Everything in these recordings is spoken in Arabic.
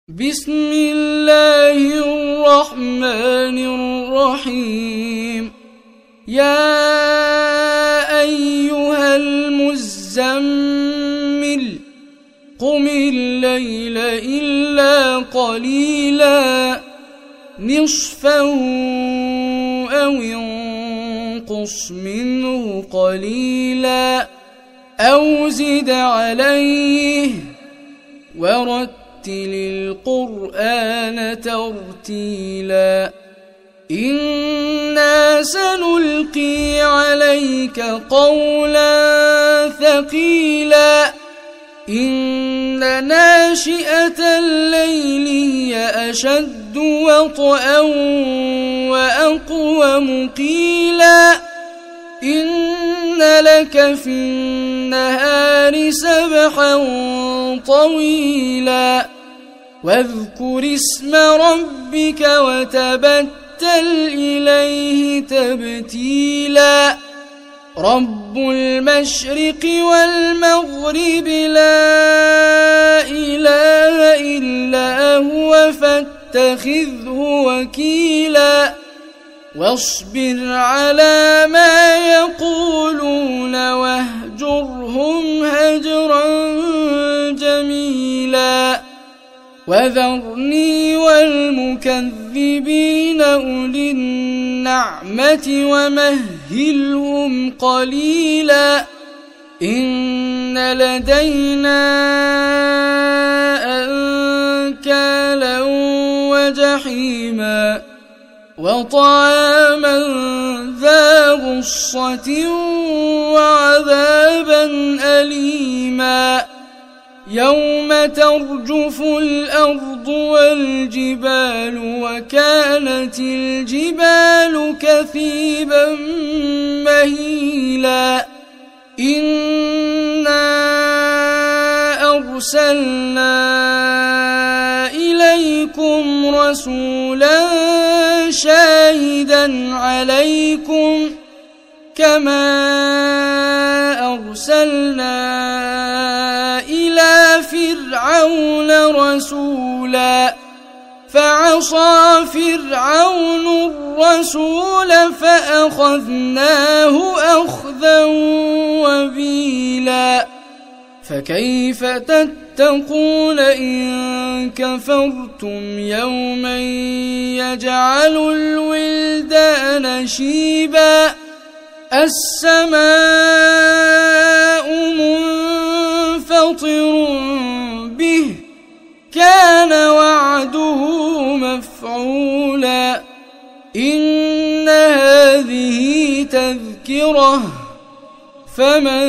بسم الله الرحمن الرحيم. يا أيها المزمل قم الليل إلا قليلا نصفه أو انقص منه قليلا أو زد عليه ورتل القرآن ترتيلا. إنا سنلقي عليك قولا ثقيلا. إن ناشئة الليل هي أشد وطئا وأقوم قيلا. إن لك في النهار سبحا طويلا. واذكر اسم ربك وتبتل إليه تبتيلا. رب المشرق والمغرب لا إله إلا هو فاتخذه وكيلا. واصبر على ما يقولون واهجرهم هجرا جميلا. وذرني والمكذبين أولي النعمة ومهلهم قليلا. إن لدينا أنكالا وجحيما وطعاما ذا غصة وعذابا أليما. يوم ترجف الأرض والجبال وكانت الجبال كثيبا مهيلا. إنا أرسلنا إليكم رسولا شاهدا عليكم كما أرسلنا إلى فرعون رسولا. فعصى فرعون الرسول فأخذناه أخذا وبيلا. فكيف تتقون إن كفرتم يوما يجعل الولدان شيبا. السماء منفطر به كان وعده مفعولا. إن هذه تذكرة فمن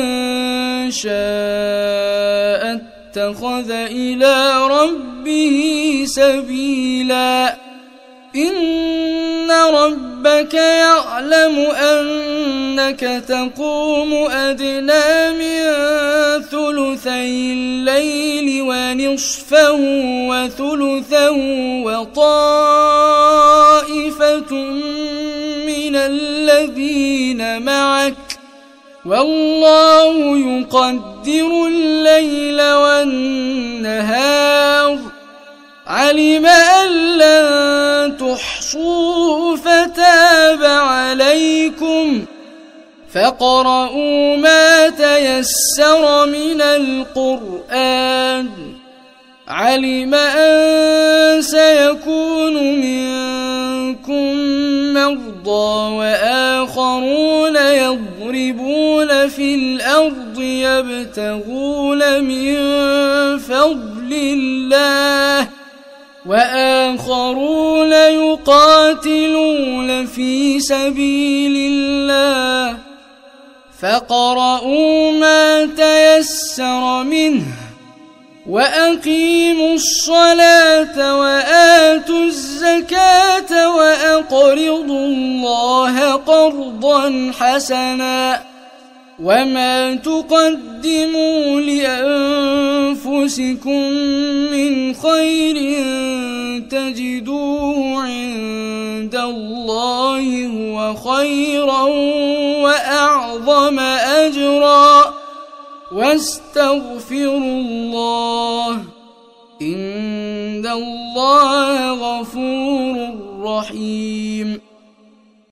شاء اتخذ إلى ربه سبيلا. إن ربك يعلم أنك تقوم أدنى من ثلثي الليل ونصفه وثلثه وطائفة من الذين معك والله يقدر الليل والنهار. علم أن لن تحصوه فتاب عليكم فاقرؤوا ما تيسر من القرآن. علم أن سيكون منكم مرضى وآخرون يضربون في الأرض يبتغون من فضل الله وآخرون يقاتلون في سبيل الله. فاقرؤوا ما تيسر منه وأقيموا الصلاة وآتوا الزكاة وأقرضوا الله قرضا حسنا. وما تقدموا لأنفسكم من خير تجدوه عند الله هو خيرا وأعظم أجرا. واستغفروا الله إن الله غفور رحيم